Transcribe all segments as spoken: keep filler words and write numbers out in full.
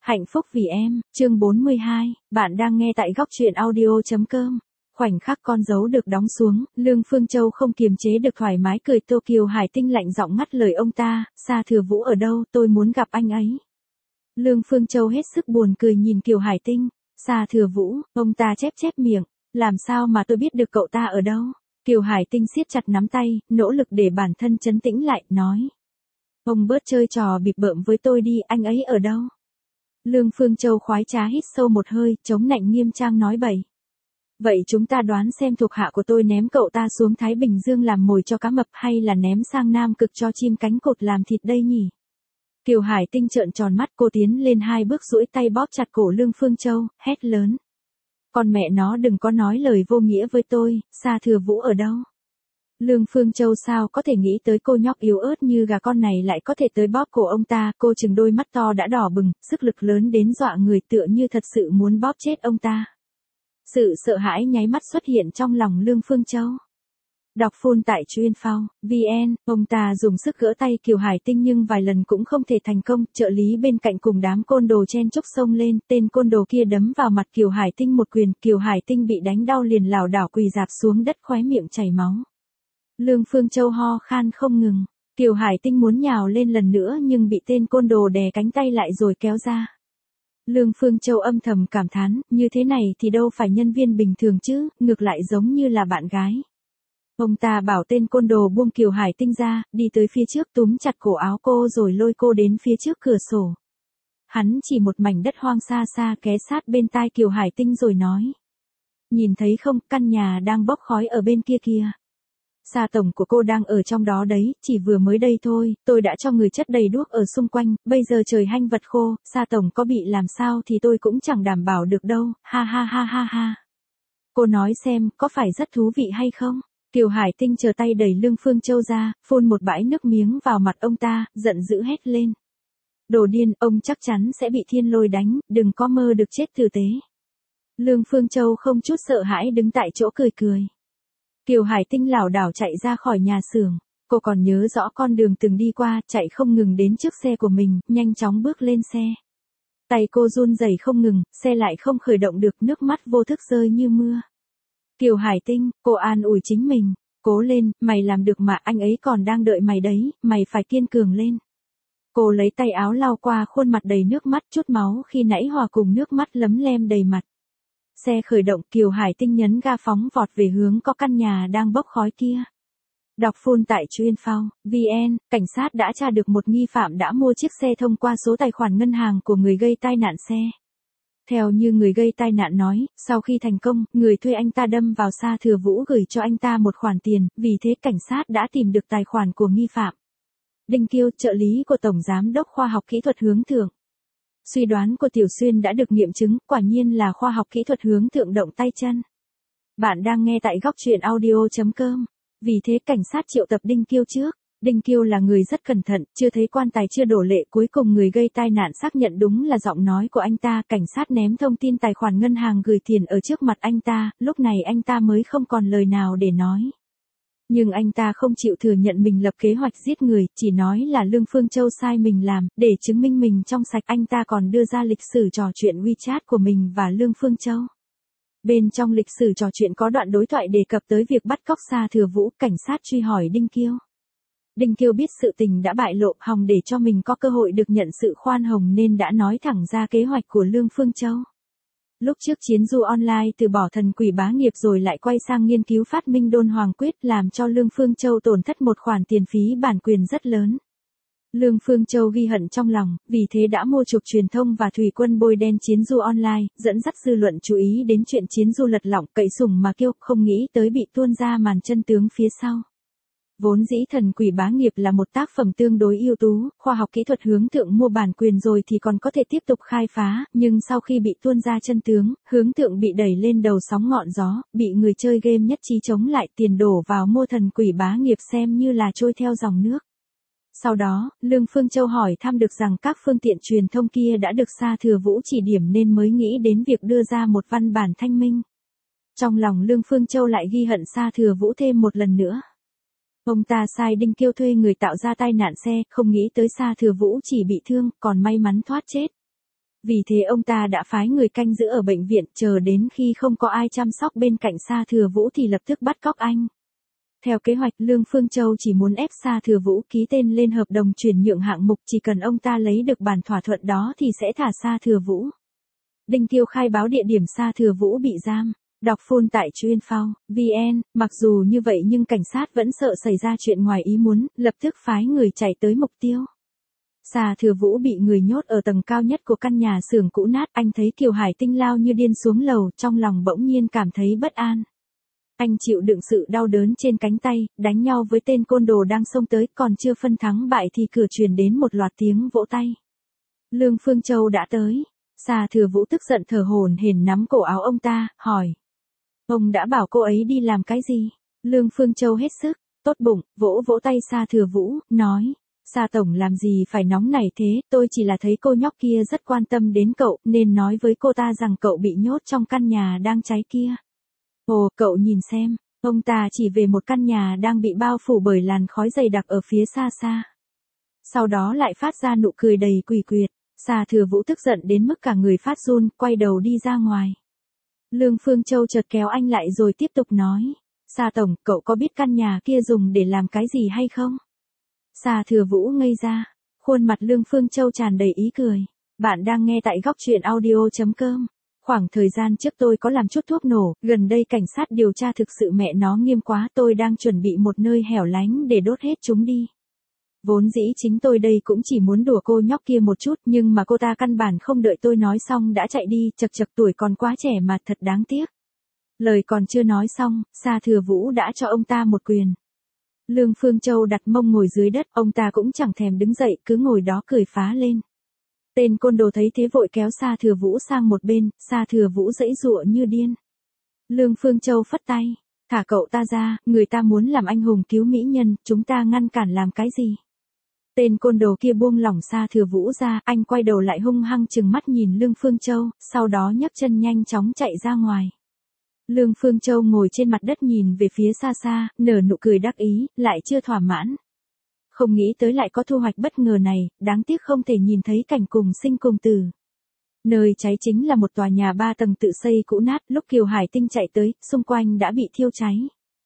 Hạnh phúc vì em, chương bốn mươi hai, bạn đang nghe tại góc truyện audio.com. Khoảnh khắc con dấu được đóng xuống, Lương Phương Châu không kiềm chế được thoải mái cười. Tô Kiều Hải Tinh lạnh giọng ngắt lời ông ta, Sa Thừa Vũ ở đâu, tôi muốn gặp anh ấy. Lương Phương Châu hết sức buồn cười nhìn Kiều Hải Tinh, Sa Thừa Vũ, ông ta chép chép miệng, làm sao mà tôi biết được cậu ta ở đâu. Kiều Hải Tinh siết chặt nắm tay, nỗ lực để bản thân trấn tĩnh lại, nói. Ông bớt chơi trò bịp bợm với tôi đi, anh ấy ở đâu? Lương Phương Châu khoái trá hít sâu một hơi, chống nạnh nghiêm trang nói bậy. Vậy chúng ta đoán xem thuộc hạ của tôi ném cậu ta xuống Thái Bình Dương làm mồi cho cá mập hay là ném sang Nam Cực cho chim cánh cụt làm thịt đây nhỉ? Kiều Hải Tinh trợn tròn mắt, cô tiến lên hai bước duỗi tay bóp chặt cổ Lương Phương Châu, hét lớn. Con mẹ nó đừng có nói lời vô nghĩa với tôi, Sa Thừa Vũ ở đâu? Lương Phương Châu sao có thể nghĩ tới cô nhóc yếu ớt như gà con này lại có thể tới bóp cổ ông ta, cô chừng đôi mắt to đã đỏ bừng, sức lực lớn đến dọa người tựa như thật sự muốn bóp chết ông ta. Sự sợ hãi nháy mắt xuất hiện trong lòng Lương Phương Châu. Đọc full tại chuyên.phao, vn, ông ta dùng sức gỡ tay Kiều Hải Tinh nhưng vài lần cũng không thể thành công, trợ lý bên cạnh cùng đám côn đồ chen chúc xông lên, tên côn đồ kia đấm vào mặt Kiều Hải Tinh một quyền, Kiều Hải Tinh bị đánh đau liền lảo đảo quỳ rạp xuống đất khóe miệng chảy máu. Lương Phương Châu ho khan không ngừng, Kiều Hải Tinh muốn nhào lên lần nữa nhưng bị tên côn đồ đè cánh tay lại rồi kéo ra. Lương Phương Châu âm thầm cảm thán, như thế này thì đâu phải nhân viên bình thường chứ, ngược lại giống như là bạn gái. Ông ta bảo tên côn đồ buông Kiều Hải Tinh ra, đi tới phía trước túm chặt cổ áo cô rồi lôi cô đến phía trước cửa sổ. Hắn chỉ một mảnh đất hoang xa xa ghé sát bên tai Kiều Hải Tinh rồi nói. Nhìn thấy không, căn nhà đang bốc khói ở bên kia kìa. Sa tổng của cô đang ở trong đó đấy, chỉ vừa mới đây thôi, tôi đã cho người chất đầy đuốc ở xung quanh, bây giờ trời hanh vật khô, Sa tổng có bị làm sao thì tôi cũng chẳng đảm bảo được đâu, ha ha ha ha ha. Cô nói xem, có phải rất thú vị hay không? Kiều Hải Tinh chờ tay đẩy Lương Phương Châu ra, phun một bãi nước miếng vào mặt ông ta, giận dữ hét lên. Đồ điên, ông chắc chắn sẽ bị thiên lôi đánh, đừng có mơ được chết tử tế. Lương Phương Châu không chút sợ hãi đứng tại chỗ cười cười. Kiều Hải Tinh lảo đảo chạy ra khỏi nhà xưởng, cô còn nhớ rõ con đường từng đi qua, chạy không ngừng đến trước xe của mình, nhanh chóng bước lên xe. Tay cô run rẩy không ngừng, xe lại không khởi động được, nước mắt vô thức rơi như mưa. Kiều Hải Tinh, cô an ủi chính mình, cố lên, mày làm được mà, anh ấy còn đang đợi mày đấy, mày phải kiên cường lên. Cô lấy tay áo lau qua khuôn mặt đầy nước mắt, chút máu khi nãy hòa cùng nước mắt lấm lem đầy mặt. Xe khởi động, Kiều Hải Tinh nhấn ga phóng vọt về hướng có căn nhà đang bốc khói kia. Đọc full tại chuyên.phao, vn, cảnh sát đã tra được một nghi phạm đã mua chiếc xe thông qua số tài khoản ngân hàng của người gây tai nạn xe. Theo như người gây tai nạn nói, sau khi thành công, người thuê anh ta đâm vào Sa Thừa Vũ gửi cho anh ta một khoản tiền, vì thế cảnh sát đã tìm được tài khoản của nghi phạm. Đinh Kiêu, trợ lý của Tổng Giám đốc Khoa học Kỹ thuật Hướng Thượng. Suy đoán của Tiểu Xuyên đã được nghiệm chứng, quả nhiên là khoa học kỹ thuật hướng thượng động tay chân. Bạn đang nghe tại góc truyện audio.com. Vì thế cảnh sát triệu tập Đinh Kiêu trước. Đinh Kiêu là người rất cẩn thận, chưa thấy quan tài chưa đổ lệ, cuối cùng người gây tai nạn xác nhận đúng là giọng nói của anh ta, cảnh sát ném thông tin tài khoản ngân hàng gửi tiền ở trước mặt anh ta, lúc này anh ta mới không còn lời nào để nói. Nhưng anh ta không chịu thừa nhận mình lập kế hoạch giết người, chỉ nói là Lương Phương Châu sai mình làm, để chứng minh mình trong sạch anh ta còn đưa ra lịch sử trò chuyện WeChat của mình và Lương Phương Châu. Bên trong lịch sử trò chuyện có đoạn đối thoại đề cập tới việc bắt cóc Sa Thừa Vũ, cảnh sát truy hỏi Đinh Kiêu. Đinh Kiêu biết sự tình đã bại lộ, hòng để cho mình có cơ hội được nhận sự khoan hồng nên đã nói thẳng ra kế hoạch của Lương Phương Châu. Lúc trước chiến du online từ bỏ thần quỷ bá nghiệp rồi lại quay sang nghiên cứu phát minh đôn hoàng quyết làm cho Lương Phương Châu tổn thất một khoản tiền phí bản quyền rất lớn. Lương Phương Châu ghi hận trong lòng, vì thế đã mua chuộc truyền thông và thủy quân bôi đen chiến du online, dẫn dắt dư luận chú ý đến chuyện chiến du lật lọng, cậy sủng mà kêu, không nghĩ tới bị tuôn ra màn chân tướng phía sau. Vốn dĩ thần quỷ bá nghiệp là một tác phẩm tương đối ưu tú, khoa học kỹ thuật hướng thượng mua bản quyền rồi thì còn có thể tiếp tục khai phá, nhưng sau khi bị tuôn ra chân tướng, hướng thượng bị đẩy lên đầu sóng ngọn gió, bị người chơi game nhất trí chống lại, tiền đổ vào mua thần quỷ bá nghiệp xem như là trôi theo dòng nước. Sau đó, Lương Phương Châu hỏi thăm được rằng các phương tiện truyền thông kia đã được Sa Thừa Vũ chỉ điểm nên mới nghĩ đến việc đưa ra một văn bản thanh minh. Trong lòng Lương Phương Châu lại ghi hận Sa Thừa Vũ thêm một lần nữa. Ông ta sai Đinh Kiêu thuê người tạo ra tai nạn xe, không nghĩ tới Sa Thừa Vũ chỉ bị thương, còn may mắn thoát chết. Vì thế ông ta đã phái người canh giữ ở bệnh viện, chờ đến khi không có ai chăm sóc bên cạnh Sa Thừa Vũ thì lập tức bắt cóc anh. Theo kế hoạch, Lương Phương Châu chỉ muốn ép Sa Thừa Vũ ký tên lên hợp đồng chuyển nhượng hạng mục, chỉ cần ông ta lấy được bản thỏa thuận đó thì sẽ thả Sa Thừa Vũ. Đinh Tiêu khai báo địa điểm Sa Thừa Vũ bị giam. Đọc full tại chuyên.phao chấm vn, mặc dù như vậy nhưng cảnh sát vẫn sợ xảy ra chuyện ngoài ý muốn, lập tức phái người chạy tới mục tiêu. Sa Thừa Vũ bị người nhốt ở tầng cao nhất của căn nhà xưởng cũ nát, anh thấy Kiều Hải Tinh lao như điên xuống lầu, trong lòng bỗng nhiên cảm thấy bất an. Anh chịu đựng sự đau đớn trên cánh tay, đánh nhau với tên côn đồ đang xông tới, còn chưa phân thắng bại thì cửa truyền đến một loạt tiếng vỗ tay. Lương Phương Châu đã tới. Sa Thừa Vũ tức giận thở hổn hển nắm cổ áo ông ta, hỏi. Ông đã bảo cô ấy đi làm cái gì? Lương Phương Châu hết sức, tốt bụng, vỗ vỗ tay Sa Thừa Vũ, nói. Sa tổng làm gì phải nóng nảy thế, tôi chỉ là thấy cô nhóc kia rất quan tâm đến cậu, nên nói với cô ta rằng cậu bị nhốt trong căn nhà đang cháy kia. Ồ, cậu nhìn xem, ông ta chỉ về một căn nhà đang bị bao phủ bởi làn khói dày đặc ở phía xa xa. Sau đó lại phát ra nụ cười đầy quỷ quyệt. Sa Thừa Vũ tức giận đến mức cả người phát run, quay đầu đi ra ngoài. Lương Phương Châu chợt kéo anh lại rồi tiếp tục nói. Sa tổng, cậu có biết căn nhà kia dùng để làm cái gì hay không? Sa Thừa Vũ ngây ra. Khuôn mặt Lương Phương Châu tràn đầy ý cười. Bạn đang nghe tại góc truyện audio chấm com. Khoảng thời gian trước tôi có làm chút thuốc nổ, gần đây cảnh sát điều tra thực sự mẹ nó nghiêm quá, tôi đang chuẩn bị một nơi hẻo lánh để đốt hết chúng đi. Vốn dĩ chính tôi đây cũng chỉ muốn đùa cô nhóc kia một chút, nhưng mà cô ta căn bản không đợi tôi nói xong đã chạy đi, chật chật tuổi còn quá trẻ mà thật đáng tiếc. Lời còn chưa nói xong, Sa Thừa Vũ đã cho ông ta một quyền. Lương Phương Châu đặt mông ngồi dưới đất, ông ta cũng chẳng thèm đứng dậy, cứ ngồi đó cười phá lên. Tên côn đồ thấy thế vội kéo Sa Thừa Vũ sang một bên, Sa Thừa Vũ giãy giụa như điên. Lương Phương Châu phất tay, thả cậu ta ra, người ta muốn làm anh hùng cứu mỹ nhân, chúng ta ngăn cản làm cái gì? Tên côn đồ kia buông lỏng Sa Thừa Vũ ra, anh quay đầu lại hung hăng trừng mắt nhìn Lương Phương Châu, sau đó nhấc chân nhanh chóng chạy ra ngoài. Lương Phương Châu ngồi trên mặt đất nhìn về phía xa xa, nở nụ cười đắc ý, lại chưa thỏa mãn. Không nghĩ tới lại có thu hoạch bất ngờ này, đáng tiếc không thể nhìn thấy cảnh cùng sinh cùng tử. Nơi cháy chính là một tòa nhà ba tầng tự xây cũ nát, lúc Kiều Hải Tinh chạy tới, xung quanh đã bị thiêu cháy.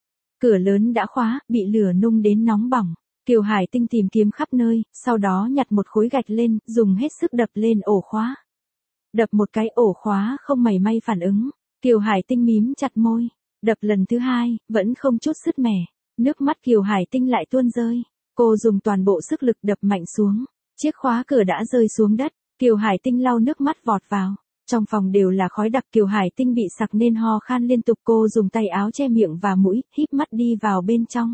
Cửa lớn đã khóa, bị lửa nung đến nóng bỏng. Kiều Hải Tinh tìm kiếm khắp nơi, sau đó nhặt một khối gạch lên, dùng hết sức đập lên ổ khóa. Đập một cái ổ khóa không mảy may phản ứng. Kiều Hải Tinh mím chặt môi. Đập lần thứ hai, vẫn không chút sứt mẻ. Nước mắt Kiều Hải Tinh lại tuôn rơi. Cô dùng toàn bộ sức lực đập mạnh xuống. Chiếc khóa cửa đã rơi xuống đất. Kiều Hải Tinh lau nước mắt vọt vào. Trong phòng đều là khói đặc, Kiều Hải Tinh bị sặc nên ho khan liên tục, cô dùng tay áo che miệng và mũi, híp mắt đi vào bên trong.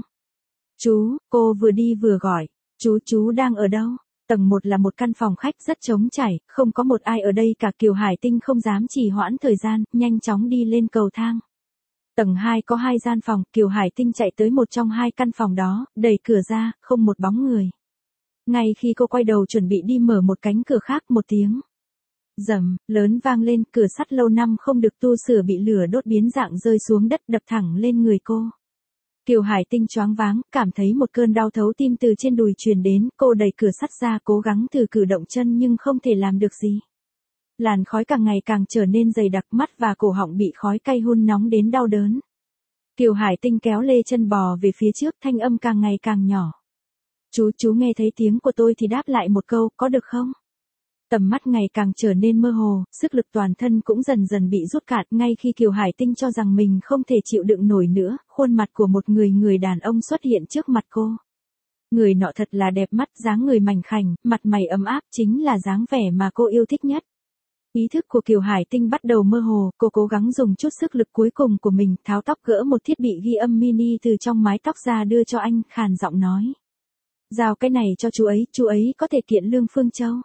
Chú, cô vừa đi vừa gọi. Chú, chú đang ở đâu? Tầng một là một căn phòng khách rất trống trải, không có một ai ở đây cả. Kiều Hải Tinh không dám trì hoãn thời gian, nhanh chóng đi lên cầu thang. Tầng hai có hai gian phòng, Kiều Hải Tinh chạy tới một trong hai căn phòng đó, đẩy cửa ra, không một bóng người. Ngay khi cô quay đầu chuẩn bị đi mở một cánh cửa khác, một tiếng rầm lớn vang lên, cửa sắt lâu năm không được tu sửa bị lửa đốt biến dạng rơi xuống đất, đập thẳng lên người cô. Kiều Hải Tinh choáng váng, cảm thấy một cơn đau thấu tim từ trên đùi truyền đến, cô đẩy cửa sắt ra cố gắng thử cử động chân nhưng không thể làm được gì. Làn khói càng ngày càng trở nên dày đặc, mắt và cổ họng bị khói cay hun nóng đến đau đớn. Kiều Hải Tinh kéo lê chân bò về phía trước, thanh âm càng ngày càng nhỏ. Chú, chú nghe thấy tiếng của tôi thì đáp lại một câu, có được không? Tầm mắt ngày càng trở nên mơ hồ, sức lực toàn thân cũng dần dần bị rút cạn, ngay khi Kiều Hải Tinh cho rằng mình không thể chịu đựng nổi nữa, khuôn mặt của một người người đàn ông xuất hiện trước mặt cô. Người nọ thật là đẹp mắt, dáng người mảnh khảnh, mặt mày ấm áp, chính là dáng vẻ mà cô yêu thích nhất. Ý thức của Kiều Hải Tinh bắt đầu mơ hồ, cô cố gắng dùng chút sức lực cuối cùng của mình, tháo tóc, gỡ một thiết bị ghi âm mini từ trong mái tóc ra đưa cho anh, khàn giọng nói. Giao cái này cho chú ấy, chú ấy có thể kiện Lương Phương Châu.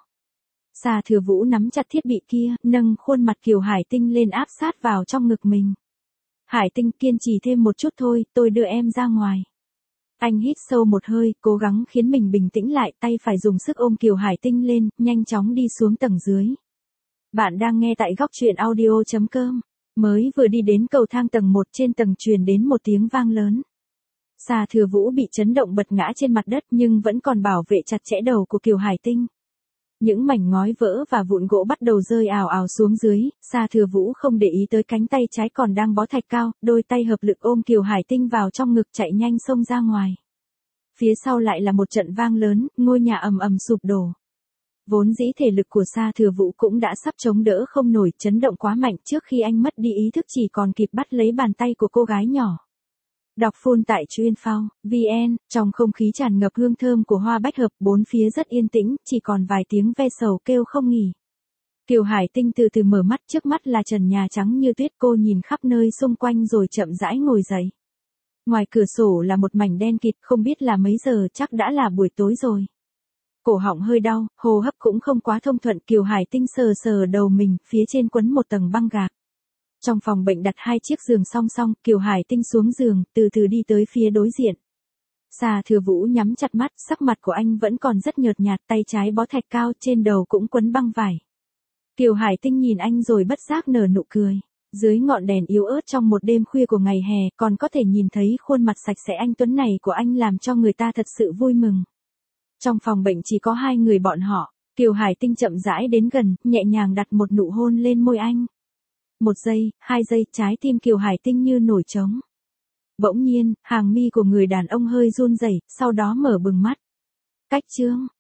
Sa Thừa Vũ nắm chặt thiết bị kia, nâng khuôn mặt Kiều Hải Tinh lên áp sát vào trong ngực mình. Hải Tinh, kiên trì thêm một chút thôi, tôi đưa em ra ngoài. Anh hít sâu một hơi, cố gắng khiến mình bình tĩnh lại, tay phải dùng sức ôm Kiều Hải Tinh lên, nhanh chóng đi xuống tầng dưới. Bạn đang nghe tại góc truyện audio chấm com. Mới vừa đi đến cầu thang tầng một, trên tầng truyền đến một tiếng vang lớn. Sa Thừa Vũ bị chấn động bật ngã trên mặt đất nhưng vẫn còn bảo vệ chặt chẽ đầu của Kiều Hải Tinh. Những mảnh ngói vỡ và vụn gỗ bắt đầu rơi ào ào xuống dưới, Sa Thừa Vũ không để ý tới cánh tay trái còn đang bó thạch cao, đôi tay hợp lực ôm Kiều Hải Tinh vào trong ngực chạy nhanh xông ra ngoài. Phía sau lại là một trận vang lớn, ngôi nhà ầm ầm sụp đổ. Vốn dĩ thể lực của Sa Thừa Vũ cũng đã sắp chống đỡ không nổi, chấn động quá mạnh trước khi anh mất đi ý thức chỉ còn kịp bắt lấy bàn tay của cô gái nhỏ. Đọc full tại chuyên phao, vn, trong không khí tràn ngập hương thơm của hoa bách hợp, bốn phía rất yên tĩnh, chỉ còn vài tiếng ve sầu kêu không nghỉ. Kiều Hải Tinh từ từ mở mắt, trước mắt là trần nhà trắng như tuyết, cô nhìn khắp nơi xung quanh rồi chậm rãi ngồi dậy. Ngoài cửa sổ là một mảnh đen kịt, không biết là mấy giờ, chắc đã là buổi tối rồi. Cổ họng hơi đau, hô hấp cũng không quá thông thuận, Kiều Hải Tinh sờ sờ đầu mình, phía trên quấn một tầng băng gạc. Trong phòng bệnh đặt hai chiếc giường song song, Kiều Hải Tinh xuống giường, từ từ đi tới phía đối diện. Sa Thừa Vũ nhắm chặt mắt, sắc mặt của anh vẫn còn rất nhợt nhạt, tay trái bó thạch cao, trên đầu cũng quấn băng vải. Kiều Hải Tinh nhìn anh rồi bất giác nở nụ cười. Dưới ngọn đèn yếu ớt trong một đêm khuya của ngày hè, còn có thể nhìn thấy khuôn mặt sạch sẽ anh tuấn này của anh làm cho người ta thật sự vui mừng. Trong phòng bệnh chỉ có hai người bọn họ, Kiều Hải Tinh chậm rãi đến gần, nhẹ nhàng đặt một nụ hôn lên môi anh. Một giây, hai giây, trái tim Kiều Hải Tinh như nổi trống. Bỗng nhiên, hàng mi của người đàn ông hơi run rẩy, sau đó mở bừng mắt. Cách chương.